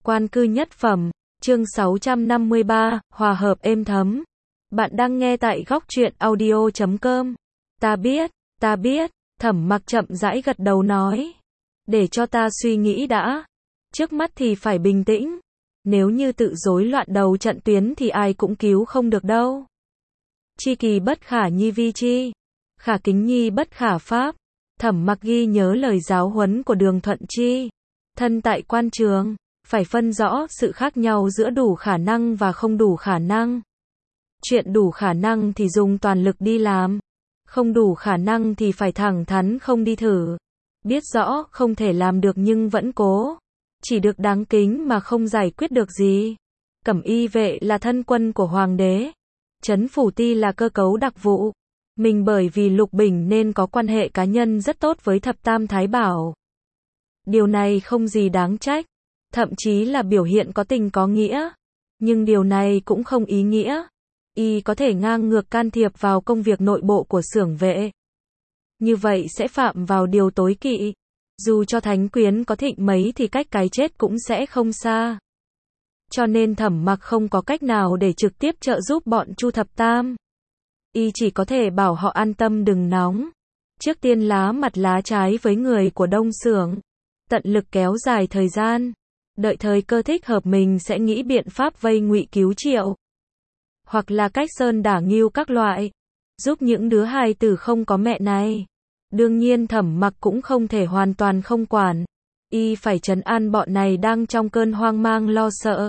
Quan cư nhất phẩm, chương 653, hòa hợp êm thấm. Bạn đang nghe tại góc truyện audio.com. Ta biết, Thẩm Mặc chậm rãi gật đầu nói. Để cho ta suy nghĩ đã. Trước mắt thì phải bình tĩnh. Nếu như tự rối loạn đầu trận tuyến thì ai cũng cứu không được đâu. Chi kỳ bất khả nhi vi chi. Khả kính nhi bất khả pháp. Thẩm Mặc ghi nhớ lời giáo huấn của Đường Thuận Chi. Thân tại quan trường, phải phân rõ sự khác nhau giữa đủ khả năng và không đủ khả năng. Chuyện đủ khả năng thì dùng toàn lực đi làm. Không đủ khả năng thì phải thẳng thắn không đi thử. Biết rõ không thể làm được nhưng vẫn cố. Chỉ được đáng kính mà không giải quyết được gì. Cẩm y vệ là thân quân của hoàng đế. Trấn phủ ti là cơ cấu đặc vụ. Mình bởi vì Lục Bình nên có quan hệ cá nhân rất tốt với Thập Tam Thái Bảo. Điều này không gì đáng trách. Thậm chí là biểu hiện có tình có nghĩa. Nhưng điều này cũng không ý nghĩa. Y có thể ngang ngược can thiệp vào công việc nội bộ của xưởng vệ. Như vậy sẽ phạm vào điều tối kỵ. Dù cho thánh quyến có thịnh mấy thì cách cái chết cũng sẽ không xa. Cho nên Thẩm Mặc không có cách nào để trực tiếp trợ giúp bọn Chu Thập Tam. Y chỉ có thể bảo họ an tâm đừng nóng. Trước tiên lá mặt lá trái với người của Đông xưởng. Tận lực kéo dài thời gian. Đợi thời cơ thích hợp mình sẽ nghĩ biện pháp vây ngụy cứu Triệu. Hoặc là cách sơn đả ngưu các loại. Giúp những đứa hài tử không có mẹ này. Đương nhiên Thẩm Mặc cũng không thể hoàn toàn không quản. Y phải trấn an bọn này đang trong cơn hoang mang lo sợ.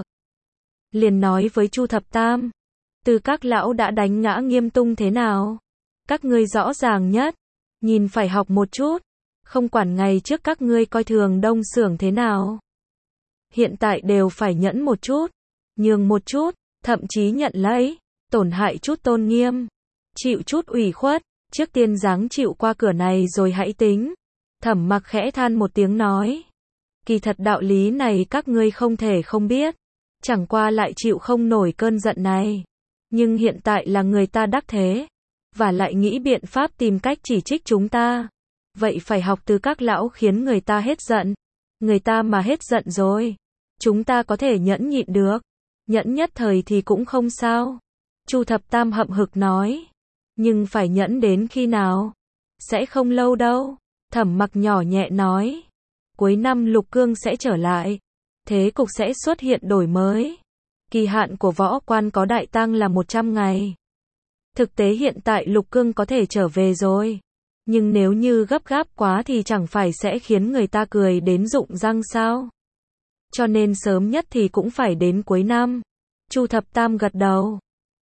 Liền nói với Chu Thập Tam. Từ các lão đã đánh ngã Nghiêm Tung thế nào? Các ngươi rõ ràng nhất. Nhìn phải học một chút. Không quản ngày trước các ngươi coi thường Đông xưởng thế nào. Hiện tại đều phải nhẫn một chút. Nhường một chút. Thậm chí nhận lấy. Tổn hại chút tôn nghiêm. Chịu chút ủy khuất. Trước tiên ráng chịu qua cửa này rồi hãy tính. Thẩm Mặc khẽ than một tiếng nói. Kỳ thật đạo lý này các ngươi không thể không biết. Chẳng qua lại chịu không nổi cơn giận này. Nhưng hiện tại là người ta đắc thế. Và lại nghĩ biện pháp tìm cách chỉ trích chúng ta. Vậy phải học từ các lão khiến người ta hết giận. Người ta mà hết giận rồi. Chúng ta có thể nhẫn nhịn được. Nhẫn nhất thời thì cũng không sao. Chu Thập Tam hậm hực nói. Nhưng phải nhẫn đến khi nào? Sẽ không lâu đâu. Thẩm Mặc nhỏ nhẹ nói. Cuối năm Lục Cương sẽ trở lại. Thế cục sẽ xuất hiện đổi mới. Kỳ hạn của võ quan có đại tăng là 100 ngày. Thực tế hiện tại Lục Cương có thể trở về rồi. Nhưng nếu như gấp gáp quá thì chẳng phải sẽ khiến người ta cười đến rụng răng sao? Cho nên sớm nhất thì cũng phải đến cuối năm. Chu Thập Tam gật đầu.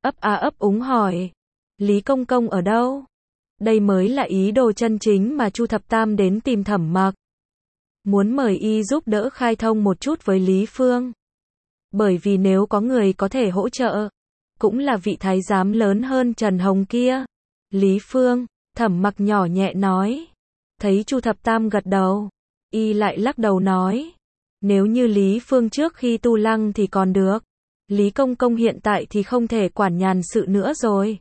Ấp úng hỏi. Lý Công Công ở đâu? Đây mới là ý đồ chân chính mà Chu Thập Tam đến tìm Thẩm Mặc. Muốn mời y giúp đỡ khai thông một chút với Lý Phương. Bởi vì nếu có người có thể hỗ trợ, cũng là vị thái giám lớn hơn Trần Hồng kia. Lý Phương, Thẩm Mặc nhỏ nhẹ nói. Thấy Chu Thập Tam gật đầu, y lại lắc đầu nói. Nếu như Lý Phương trước khi tu lăng thì còn được. Lý Công Công hiện tại thì không thể quản nhàn sự nữa rồi.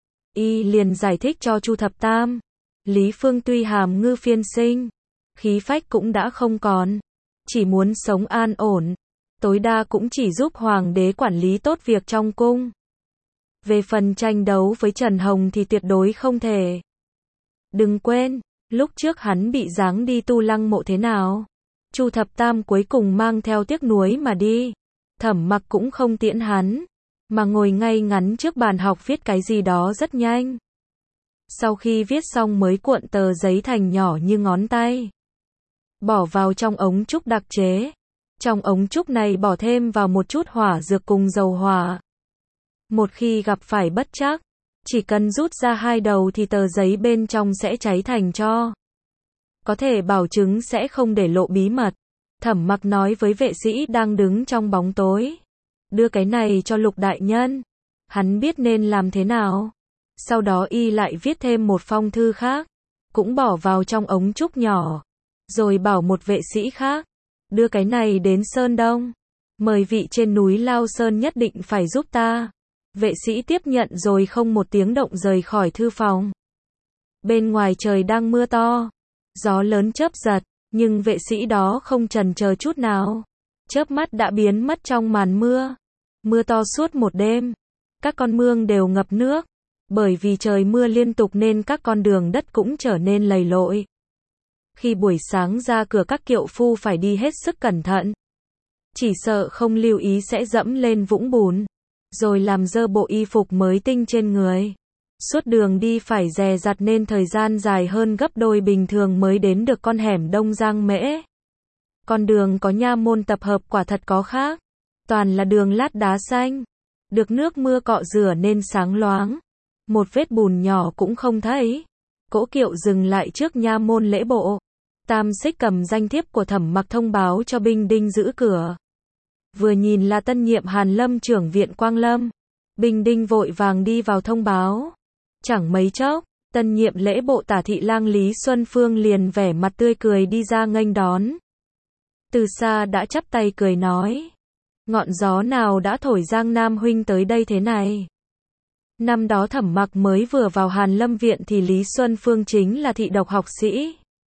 Y liền giải thích cho Chu Thập Tam. Lý Phương tuy hàm ngư phiên sinh, khí phách cũng đã không còn. Chỉ muốn sống an ổn. Tối đa cũng chỉ giúp hoàng đế quản lý tốt việc trong cung. Về phần tranh đấu với Trần Hồng thì tuyệt đối không thể. Đừng quên, lúc trước hắn bị giáng đi tu lăng mộ thế nào. Chu Thập Tam cuối cùng mang theo tiếc nuối mà đi. Thẩm Mặc cũng không tiễn hắn, mà ngồi ngay ngắn trước bàn học viết cái gì đó rất nhanh. Sau khi viết xong mới cuộn tờ giấy thành nhỏ như ngón tay. Bỏ vào trong ống trúc đặc chế. Trong ống trúc này bỏ thêm vào một chút hỏa dược cùng dầu hỏa. Một khi gặp phải bất trắc, chỉ cần rút ra hai đầu thì tờ giấy bên trong sẽ cháy thành tro. Có thể bảo chứng sẽ không để lộ bí mật. Thẩm Mặc nói với vệ sĩ đang đứng trong bóng tối. Đưa cái này cho Lục đại nhân. Hắn biết nên làm thế nào. Sau đó y lại viết thêm một phong thư khác. Cũng bỏ vào trong ống trúc nhỏ. Rồi bảo một vệ sĩ khác. Đưa cái này đến Sơn Đông. Mời vị trên núi Lao Sơn nhất định phải giúp ta. Vệ sĩ tiếp nhận rồi không một tiếng động rời khỏi thư phòng. Bên ngoài trời đang mưa to. Gió lớn chớp giật. Nhưng vệ sĩ đó không chần chờ chút nào. chớp mắt đã biến mất trong màn mưa. Mưa to suốt một đêm. Các con mương đều ngập nước. Bởi vì trời mưa liên tục nên các con đường đất cũng trở nên lầy lội. Khi buổi sáng ra cửa các kiệu phu phải đi hết sức cẩn thận. Chỉ sợ không lưu ý sẽ dẫm lên vũng bùn. Rồi làm dơ bộ y phục mới tinh trên người. Suốt đường đi phải dè dặt nên thời gian dài hơn gấp đôi bình thường mới đến được con hẻm Đông Giang Mễ. Con đường có nha môn tập hợp quả thật có khác. Toàn là đường lát đá xanh. Được nước mưa cọ rửa nên sáng loáng. Một vết bùn nhỏ cũng không thấy. Cỗ kiệu dừng lại trước nha môn lễ bộ. Tam Xích cầm danh thiếp của Thẩm Mặc thông báo cho binh đinh giữ cửa. Vừa nhìn là tân nhiệm Hàn Lâm trưởng viện Quang Lâm. Binh đinh vội vàng đi vào thông báo. Chẳng mấy chốc, tân nhiệm lễ bộ Tả thị lang Lý Xuân Phương liền vẻ mặt tươi cười đi ra nghênh đón. Từ xa đã chắp tay cười nói. Ngọn gió nào đã thổi Giang Nam huynh tới đây thế này? Năm đó Thẩm Mặc mới vừa vào Hàn Lâm viện thì Lý Xuân Phương chính là thị độc học sĩ.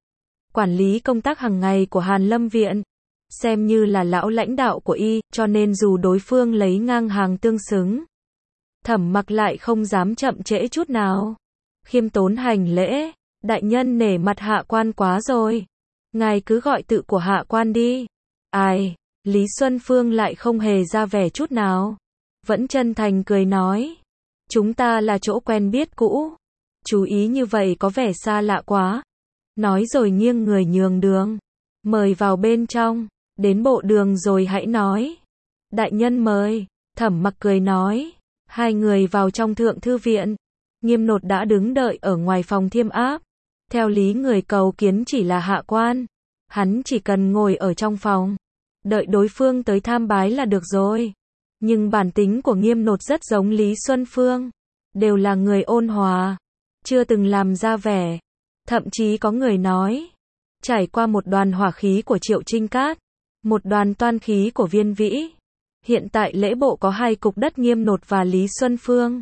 Quản lý công tác hàng ngày của Hàn Lâm viện. Xem như là lão lãnh đạo của y, cho nên dù đối phương lấy ngang hàng tương xứng. Thẩm Mặc lại không dám chậm trễ chút nào. Khiêm tốn hành lễ, đại nhân nể mặt hạ quan quá rồi. Ngài cứ gọi tự của hạ quan đi. Ai, Lý Xuân Phương lại không hề ra vẻ chút nào. Vẫn chân thành cười nói. Chúng ta là chỗ quen biết cũ. Chú ý như vậy có vẻ xa lạ quá. Nói rồi nghiêng người nhường đường. Mời vào bên trong. Đến bộ đường rồi hãy nói. Đại nhân mời. Thẩm Mặc cười nói. Hai người vào trong thượng thư viện. Nghiêm Nột đã đứng đợi ở ngoài phòng thiêm áp. Theo lý người cầu kiến chỉ là hạ quan. Hắn chỉ cần ngồi ở trong phòng. Đợi đối phương tới tham bái là được rồi. Nhưng bản tính của Nghiêm Nột rất giống Lý Xuân Phương. Đều là người ôn hòa. Chưa từng làm ra vẻ. Thậm chí có người nói. Trải qua một đoàn hỏa khí của Triệu Trinh Cát. Một đoàn toan khí của Viên Vĩ. Hiện tại lễ bộ có hai cục đất Nghiêm Nột và Lý Xuân Phương.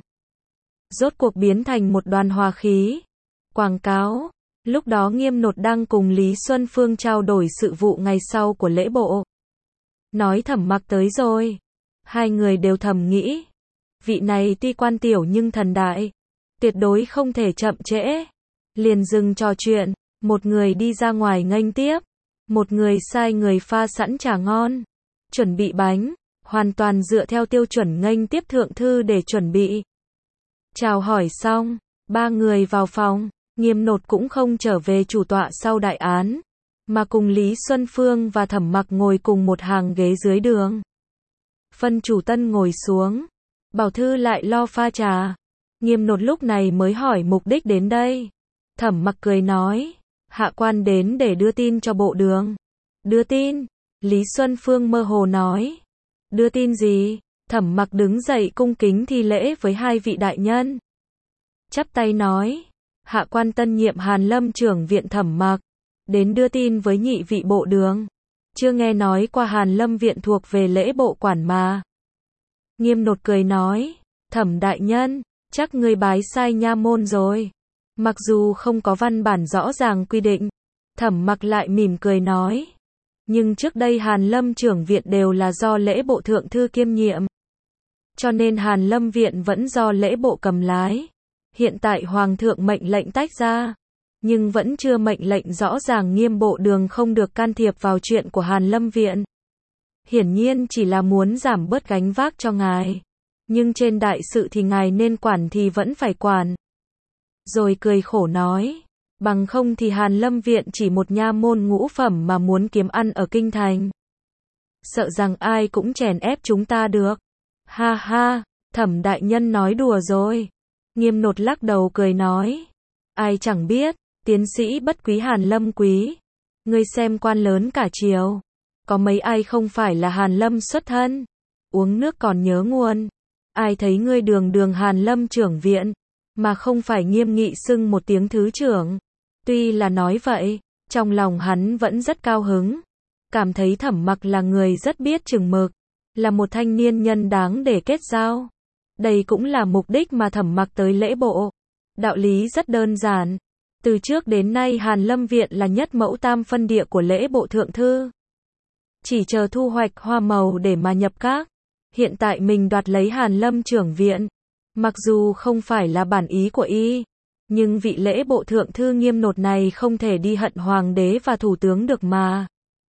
Rốt cuộc biến thành một đoàn hòa khí. Quảng cáo. Lúc đó Nghiêm Nột đang cùng Lý Xuân Phương trao đổi sự vụ ngày sau của lễ bộ. Nói Thẩm Mặc tới rồi. Hai người đều thầm nghĩ. Vị này tuy quan tiểu nhưng thần đại. Tuyệt đối không thể chậm trễ. Liền dừng trò chuyện. Một người đi ra ngoài nghênh tiếp. Một người sai người pha sẵn trà ngon. Chuẩn bị bánh. Hoàn toàn dựa theo tiêu chuẩn nghênh tiếp thượng thư để chuẩn bị. Chào hỏi xong. Ba người vào phòng. Nghiêm Nột cũng không trở về chủ tọa sau đại án. Mà cùng Lý Xuân Phương và Thẩm Mặc ngồi cùng một hàng ghế dưới đường. Phân chủ tân ngồi xuống. Bảo thư lại lo pha trà. Nghiêm Nột lúc này mới hỏi mục đích đến đây. Thẩm Mặc cười nói. Hạ quan đến để đưa tin cho bộ đường. Đưa tin? Lý Xuân Phương mơ hồ nói. Đưa tin gì? Thẩm Mặc đứng dậy cung kính thi lễ với hai vị đại nhân. Chắp tay nói. Hạ quan tân nhiệm Hàn Lâm trưởng viện Thẩm Mặc. Đến đưa tin với nhị vị bộ đường. Chưa nghe nói qua Hàn Lâm viện thuộc về lễ bộ quản mà. Nghiêm Nột cười nói. Thẩm đại nhân, chắc ngươi bái sai nha môn rồi. Mặc dù không có văn bản rõ ràng quy định. Thẩm Mặc lại mỉm cười nói. Nhưng trước đây Hàn Lâm trưởng viện đều là do lễ bộ thượng thư kiêm nhiệm. Cho nên Hàn Lâm viện vẫn do lễ bộ cầm lái. Hiện tại Hoàng thượng mệnh lệnh tách ra. Nhưng vẫn chưa mệnh lệnh rõ ràng Nghiêm bộ đường không được can thiệp vào chuyện của Hàn Lâm viện. Hiển nhiên chỉ là muốn giảm bớt gánh vác cho ngài. Nhưng trên đại sự thì ngài nên quản thì vẫn phải quản. Rồi cười khổ nói. Bằng không thì Hàn Lâm viện chỉ một nha môn ngũ phẩm mà muốn kiếm ăn ở kinh thành. Sợ rằng ai cũng chèn ép chúng ta được. Ha ha, Thẩm đại nhân nói đùa rồi. Nghiêm Nột lắc đầu cười nói. Ai chẳng biết, tiến sĩ bất quý Hàn Lâm quý. Ngươi xem quan lớn cả triều. Có mấy ai không phải là Hàn Lâm xuất thân. Uống nước còn nhớ nguồn. Ai thấy ngươi đường đường Hàn Lâm trưởng viện. Mà không phải nghiêm nghị xưng một tiếng thứ trưởng. Tuy là nói vậy, trong lòng hắn vẫn rất cao hứng. Cảm thấy Thẩm Mặc là người rất biết chừng mực. Là một thanh niên nhân đáng để kết giao. Đây cũng là mục đích mà Thẩm Mặc tới lễ bộ. Đạo lý rất đơn giản. Từ trước đến nay Hàn Lâm viện là nhất mẫu tam phân địa của lễ bộ thượng thư. chỉ chờ thu hoạch hoa màu để mà nhập các. Hiện tại mình đoạt lấy Hàn Lâm trưởng viện. Mặc dù không phải là bản ý của y, nhưng vị lễ bộ thượng thư Nghiêm Nột này không thể đi hận hoàng đế và thủ tướng được mà.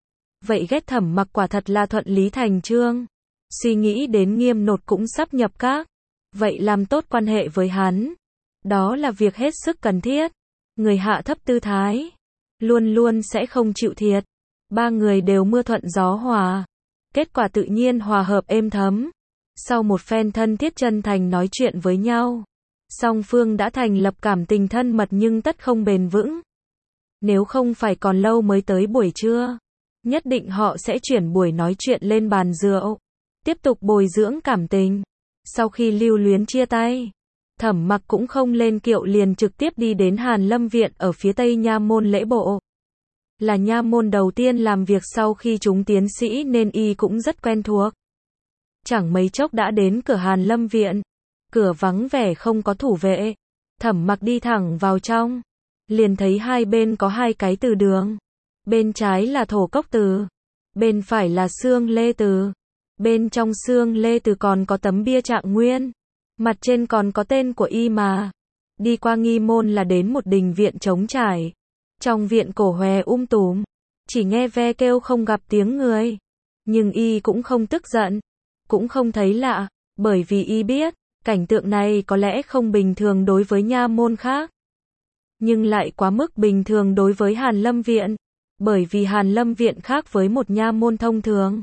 Vậy ghét Thẩm Mặc quả thật là thuận lý thành chương. Suy nghĩ đến Nghiêm Nột cũng sắp nhập các. Vậy làm tốt quan hệ với hắn. Đó là việc hết sức cần thiết. Người hạ thấp tư thái. Luôn luôn sẽ không chịu thiệt. Ba người đều mưa thuận gió hòa. Kết quả tự nhiên hòa hợp êm thấm. Sau một phen thân thiết chân thành nói chuyện với nhau, song phương đã thành lập cảm tình thân mật nhưng tất không bền vững. Nếu không phải còn lâu mới tới buổi trưa, nhất định họ sẽ chuyển buổi nói chuyện lên bàn rượu, tiếp tục bồi dưỡng cảm tình. Sau khi lưu luyến chia tay, Thẩm Mặc cũng không lên kiệu liền trực tiếp đi đến Hàn Lâm viện ở phía tây nha môn lễ bộ. Là nha môn đầu tiên làm việc sau khi chúng tiến sĩ nên y cũng rất quen thuộc. Chẳng mấy chốc đã đến cửa Hàn Lâm viện. Cửa vắng vẻ không có thủ vệ. Thẩm Mặc đi thẳng vào trong. Liền thấy hai bên có hai cái từ đường. Bên trái là Thổ Cốc từ. Bên phải là Xương Lê từ. Bên trong Xương Lê từ còn có tấm bia Trạng Nguyên. Mặt trên còn có tên của y mà. Đi qua nghi môn là đến một đình viện trống trải. Trong viện cổ hòe tùm. Chỉ nghe ve kêu không gặp tiếng người. Nhưng y cũng không tức giận. Cũng không thấy lạ. Bởi vì y biết, cảnh tượng này có lẽ không bình thường đối với nha môn khác. Nhưng lại quá mức bình thường đối với Hàn Lâm viện. Bởi vì Hàn Lâm viện khác với một nha môn thông thường.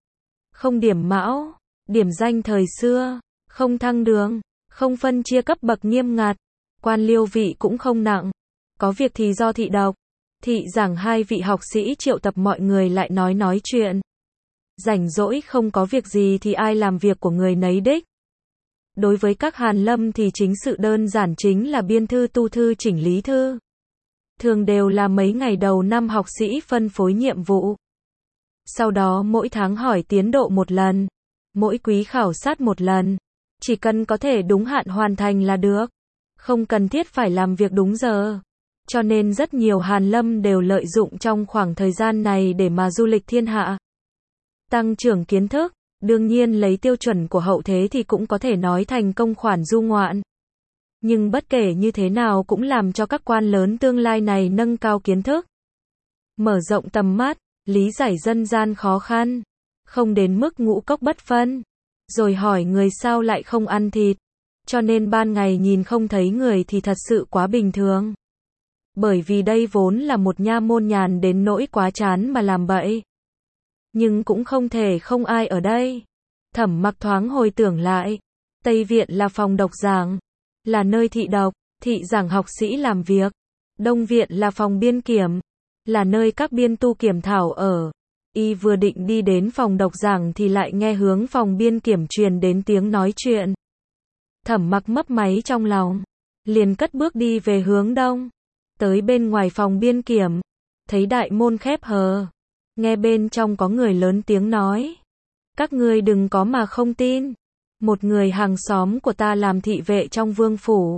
Không điểm mão, điểm danh thời xưa, không thăng đường, không phân chia cấp bậc nghiêm ngặt, quan liêu vị cũng không nặng. Có việc thì do thị đọc, thị giảng hai vị học sĩ triệu tập mọi người lại nói chuyện. Rảnh rỗi không có việc gì thì ai làm việc của người nấy đích. Đối với các Hàn Lâm thì chính sự đơn giản chính là biên thư, tu thư, chỉnh lý thư. Thường đều là mấy ngày đầu năm học sĩ phân phối nhiệm vụ. Sau đó mỗi tháng hỏi tiến độ một lần, mỗi quý khảo sát một lần. Chỉ cần có thể đúng hạn hoàn thành là được. Không cần thiết phải làm việc đúng giờ. Cho nên rất nhiều Hàn Lâm đều lợi dụng trong khoảng thời gian này để mà du lịch thiên hạ. Tăng trưởng kiến thức, đương nhiên lấy tiêu chuẩn của hậu thế thì cũng có thể nói thành công khoản du ngoạn. Nhưng bất kể như thế nào cũng làm cho các quan lớn tương lai này nâng cao kiến thức. Mở rộng tầm mắt, lý giải dân gian khó khăn. Không đến mức ngũ cốc bất phân. Rồi hỏi người sao lại không ăn thịt. Cho nên ban ngày nhìn không thấy người thì thật sự quá bình thường. Bởi vì đây vốn là một nha môn nhàn đến nỗi quá chán mà làm bậy. Nhưng cũng không thể không ai ở đây. Thẩm Mặc thoáng hồi tưởng lại. Tây viện là phòng độc giảng. Là nơi thị đọc, thị giảng học sĩ làm việc. Đông viện là phòng biên kiểm. Là nơi các biên tu kiểm thảo ở. Y vừa định đi đến phòng độc giảng thì lại nghe hướng phòng biên kiểm truyền đến tiếng nói chuyện. Thẩm Mặc mấp máy trong lòng. Liền cất bước đi về hướng đông. Tới bên ngoài phòng biên kiểm. Thấy đại môn khép hờ. Nghe bên trong có người lớn tiếng nói. Các ngươi đừng có mà không tin. Một người hàng xóm của ta làm thị vệ trong vương phủ.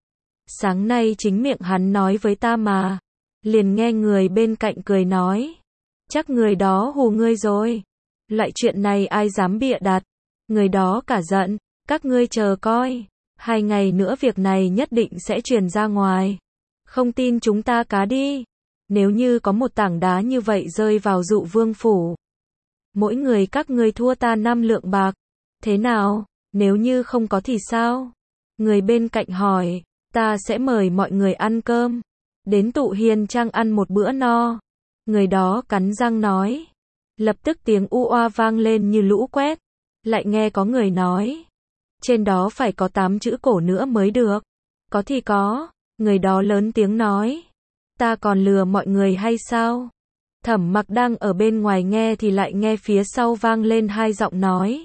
Sáng nay chính miệng hắn nói với ta mà. Liền nghe người bên cạnh cười nói. Chắc người đó hù ngươi rồi. Loại chuyện này ai dám bịa đặt. Người đó cả giận. Các ngươi chờ coi. 2 ngày nữa việc này nhất định sẽ truyền ra ngoài. Không tin chúng ta cá đi. Nếu như có một tảng đá như vậy rơi vào dụ vương phủ. Mỗi người các ngươi thua ta 5 lượng bạc. Thế nào? Nếu như không có thì sao? Người bên cạnh hỏi. Ta sẽ mời mọi người ăn cơm. Đến tụ hiền trang ăn một bữa no. Người đó cắn răng nói. Lập tức tiếng u oa vang lên như lũ quét. Lại nghe có người nói. Trên đó phải có 8 chữ cổ nữa mới được. Có thì có. Người đó lớn tiếng nói. Ta còn lừa mọi người hay sao? Thẩm Mặc đang ở bên ngoài nghe thì lại nghe phía sau vang lên 2 giọng nói.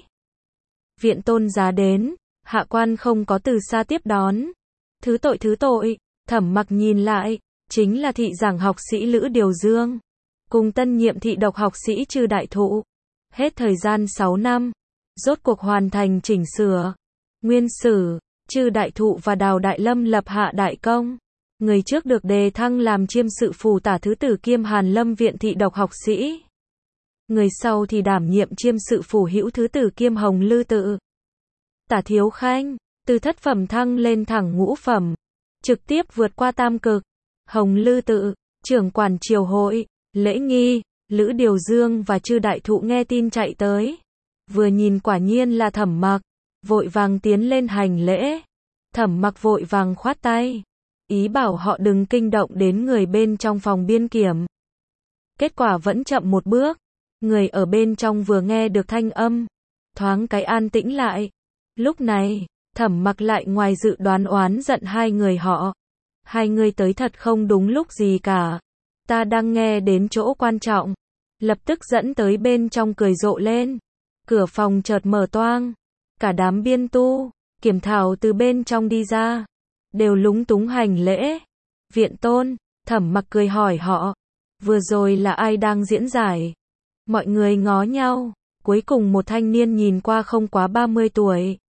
Viện tôn giá đến. Hạ quan không có từ xa tiếp đón. Thứ tội. Thẩm Mặc nhìn lại. Chính là thị giảng học sĩ Lữ Điều Dương. Cùng tân nhiệm thị độc học sĩ Trư Đại Thụ. Hết thời gian 6 năm. Rốt cuộc hoàn thành chỉnh sửa. Nguyên sử, Trư Đại Thụ và Đào Đại Lâm lập hạ đại công. Người trước được đề thăng làm chiêm sự phù tả thứ tử kiêm Hàn Lâm viện thị độc học sĩ. người sau thì đảm nhiệm chiêm sự phủ hữu thứ tử kiêm Hồng Lư tự. Tả Thiếu Khanh, từ thất phẩm thăng lên thẳng ngũ phẩm, trực tiếp vượt qua tam cực. Hồng Lư tự, trưởng quản triều hội, lễ nghi. Lữ Điều Dương và Chư Đại Thụ nghe tin chạy tới, vừa nhìn quả nhiên là Thẩm Mặc, vội vàng tiến lên hành lễ. Thẩm Mặc vội vàng khoát tay, ý bảo họ đừng kinh động đến người bên trong phòng biên kiểm. Kết quả vẫn chậm một bước, người ở bên trong vừa nghe được thanh âm, thoáng cái an tĩnh lại. Lúc này, Thẩm Mặc lại ngoài dự đoán oán giận hai người họ. Hai người tới thật không đúng lúc gì cả. Ta đang nghe đến chỗ quan trọng. Lập tức dẫn tới bên trong cười rộ lên. Cửa phòng chợt mở toang. Cả đám biên tu, kiểm thảo từ bên trong đi ra. Đều lúng túng hành lễ. Viện tôn, Thẩm Mặc cười hỏi họ. Vừa rồi là ai đang diễn giải? Mọi người ngó nhau. Cuối cùng một thanh niên nhìn qua không quá 30 tuổi.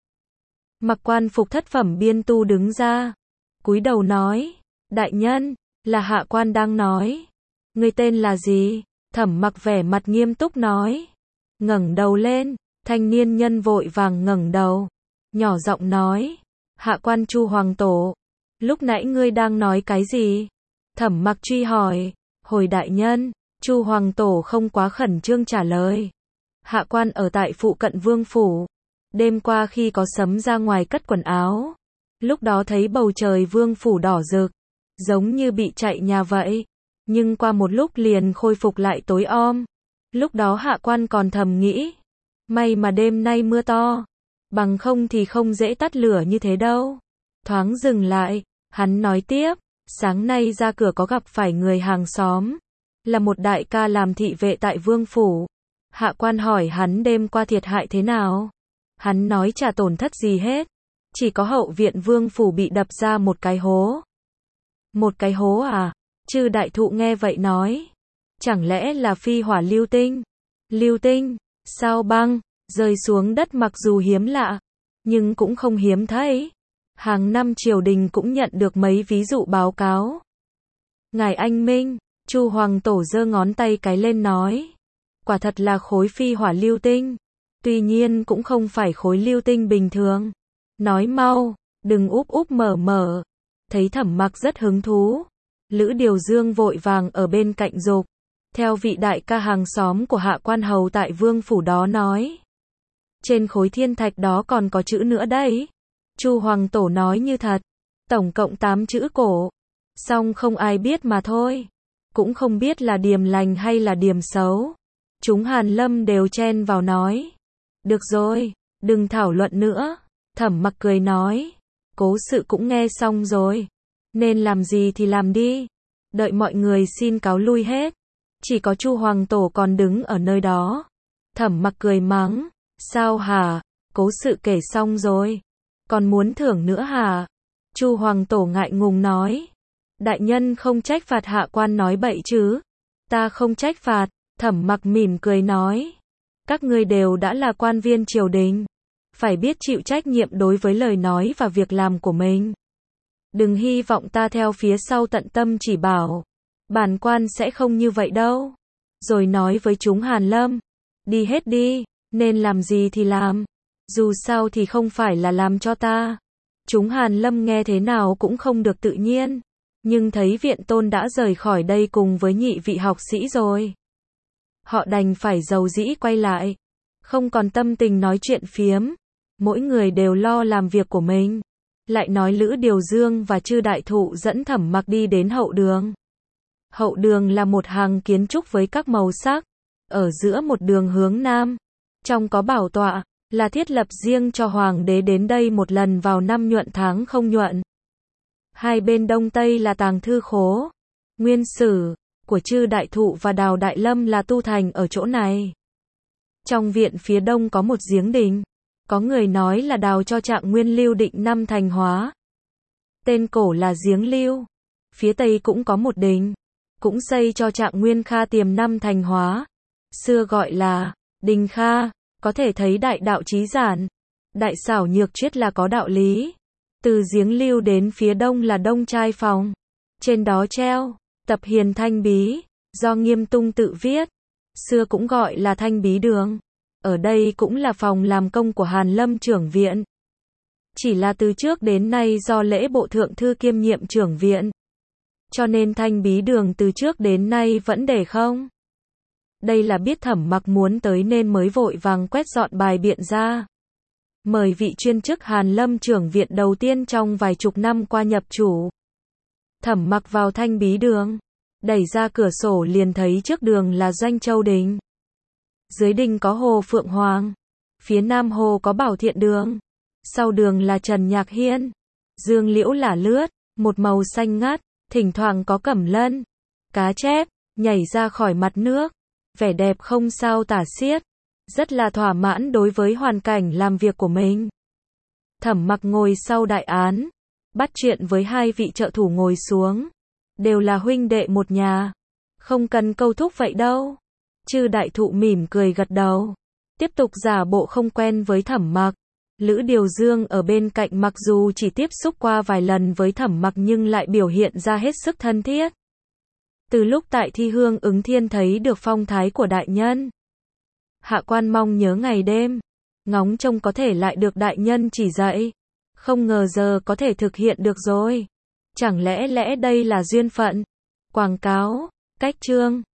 Mặc quan phục thất phẩm biên tu đứng ra. Cúi đầu nói. Đại nhân, là hạ quan đang nói. Ngươi tên là gì? Thẩm Mặc vẻ mặt nghiêm túc nói. Ngẩng đầu lên, thanh niên nhân vội vàng ngẩng đầu. Nhỏ giọng nói. Hạ quan Chu Hoàng Tổ. Lúc nãy ngươi đang nói cái gì? Thẩm Mặc truy hỏi. Hồi đại nhân, Chu Hoàng Tổ không quá khẩn trương trả lời. Hạ quan ở tại phụ cận vương phủ. Đêm qua khi có sấm ra ngoài cất quần áo. Lúc đó thấy bầu trời vương phủ đỏ rực. Giống như bị chạy nhà vậy. Nhưng qua một lúc liền khôi phục lại tối om. Lúc đó hạ quan còn thầm nghĩ. May mà đêm nay mưa to. Bằng không thì không dễ tắt lửa như thế đâu. Thoáng dừng lại. Hắn nói tiếp. Sáng nay ra cửa có gặp phải người hàng xóm. Là một đại ca làm thị vệ tại vương phủ. Hạ quan hỏi hắn đêm qua thiệt hại thế nào. Hắn nói chả tổn thất gì hết. Chỉ có hậu viện vương phủ bị đập ra một cái hố. Một cái hố à? Chư Đại Thụ nghe vậy nói. Chẳng lẽ là phi hỏa lưu tinh? Lưu tinh, sao băng, rơi xuống đất mặc dù hiếm lạ, nhưng cũng không hiếm thấy. Hàng năm triều đình cũng nhận được mấy ví dụ báo cáo. Ngài anh minh, Chu Hoàng Tổ giơ ngón tay cái lên nói. Quả thật là khối phi hỏa lưu tinh. Tuy nhiên cũng không phải khối lưu tinh bình thường. Nói mau, đừng úp úp mở mở. Thấy Thẩm Mặc rất hứng thú. Lữ Điều Dương vội vàng ở bên cạnh dục. Theo vị đại ca hàng xóm của hạ quan hầu tại vương phủ đó nói. Trên khối thiên thạch đó còn có chữ nữa đấy. Chu Hoàng Tổ nói như thật. Tổng cộng 8 chữ cổ. Song không ai biết mà thôi. Cũng không biết là điềm lành hay là điềm xấu. Chúng Hàn Lâm đều chen vào nói. Được rồi, đừng thảo luận nữa. Thẩm Mặc cười nói. Cố sự cũng nghe xong rồi. Nên làm gì thì làm đi. Đợi mọi người xin cáo lui hết. Chỉ có Chu Hoàng Tổ còn đứng ở nơi đó. Thẩm Mặc cười mắng. Sao hả? Cố sự kể xong rồi. Còn muốn thưởng nữa hả? Chu Hoàng Tổ ngại ngùng nói. Đại nhân không trách phạt hạ quan nói bậy chứ? Ta không trách phạt. Thẩm Mặc mỉm cười nói. Các ngươi đều đã là quan viên triều đình. Phải biết chịu trách nhiệm đối với lời nói và việc làm của mình. Đừng hy vọng ta theo phía sau tận tâm chỉ bảo. Bản quan sẽ không như vậy đâu. Rồi nói với chúng Hàn Lâm. Đi hết đi, nên làm gì thì làm. Dù sao thì không phải là làm cho ta. Chúng Hàn Lâm nghe thế nào cũng không được tự nhiên. Nhưng thấy viện tôn đã rời khỏi đây cùng với nhị vị học sĩ rồi. Họ đành phải dầu dĩ quay lại. Không còn tâm tình nói chuyện phiếm. Mỗi người đều lo làm việc của mình. Lại nói Lữ Điều Dương và Chư Đại Thụ dẫn Thẩm Mặc đi đến hậu đường. Hậu đường là một hàng kiến trúc với các màu sắc. Ở giữa một đường hướng nam. Trong có bảo tọa, là thiết lập riêng cho hoàng đế đến đây một lần vào năm nhuận tháng không nhuận. Hai bên đông tây là tàng thư khố. Nguyên sử của Chư Đại Thụ và Đào Đại Lâm là tu thành ở chỗ này. Trong viện phía đông có một giếng đình. Có người nói là đào cho Trạng Nguyên Lưu Định năm thành hóa. Tên cổ là giếng Lưu. Phía tây cũng có một đình. Cũng xây cho Trạng Nguyên Kha Tiềm năm thành hóa. Xưa gọi là đình Kha. Có thể thấy đại đạo trí giản. Đại xảo nhược triết là có đạo lý. Từ giếng Lưu đến phía đông là Đông Trai Phòng. Trên đó treo tập Hiền Thanh Bí. Do Nghiêm Tung tự viết. xưa cũng gọi là Thanh Bí Đường. Ở đây cũng là phòng làm công của Hàn Lâm trưởng viện. Chỉ là từ trước đến nay do lễ bộ thượng thư kiêm nhiệm trưởng viện, cho nên Thanh Bí Đường từ trước đến nay vẫn để không. Đây là biết Thẩm Mặc muốn tới nên mới vội vàng quét dọn bài biện ra. Mời vị chuyên chức Hàn Lâm trưởng viện đầu tiên trong vài chục năm qua nhập chủ. Thẩm Mặc vào Thanh Bí Đường, đẩy ra cửa sổ liền thấy trước đường là Doanh Châu Đình. Dưới đình có Hồ Phượng Hoàng, phía nam hồ có Bảo Thiện Đường, sau đường là Trần Nhạc Hiên. Dương liễu là lướt, một màu xanh ngắt, thỉnh thoảng có cẩm lân, cá chép nhảy ra khỏi mặt nước, vẻ đẹp không sao tả xiết, rất là thỏa mãn đối với hoàn cảnh làm việc của mình. Thẩm Mặc ngồi sau đại án, bắt chuyện với hai vị trợ thủ ngồi xuống, đều là huynh đệ một nhà, không cần câu thúc vậy đâu. Chư đại thụ mỉm cười gật đầu, tiếp tục giả bộ không quen với Thẩm Mặc. Lữ Điều Dương ở bên cạnh mặc dù chỉ tiếp xúc qua vài lần với Thẩm Mặc nhưng lại biểu hiện ra hết sức thân thiết. Từ lúc tại Thi Hương Ứng Thiên thấy được phong thái của đại nhân, hạ quan mong nhớ ngày đêm, ngóng trông có thể lại được đại nhân chỉ dạy. Không ngờ giờ có thể thực hiện được rồi. Chẳng lẽ đây là duyên phận? Quảng cáo, cách chương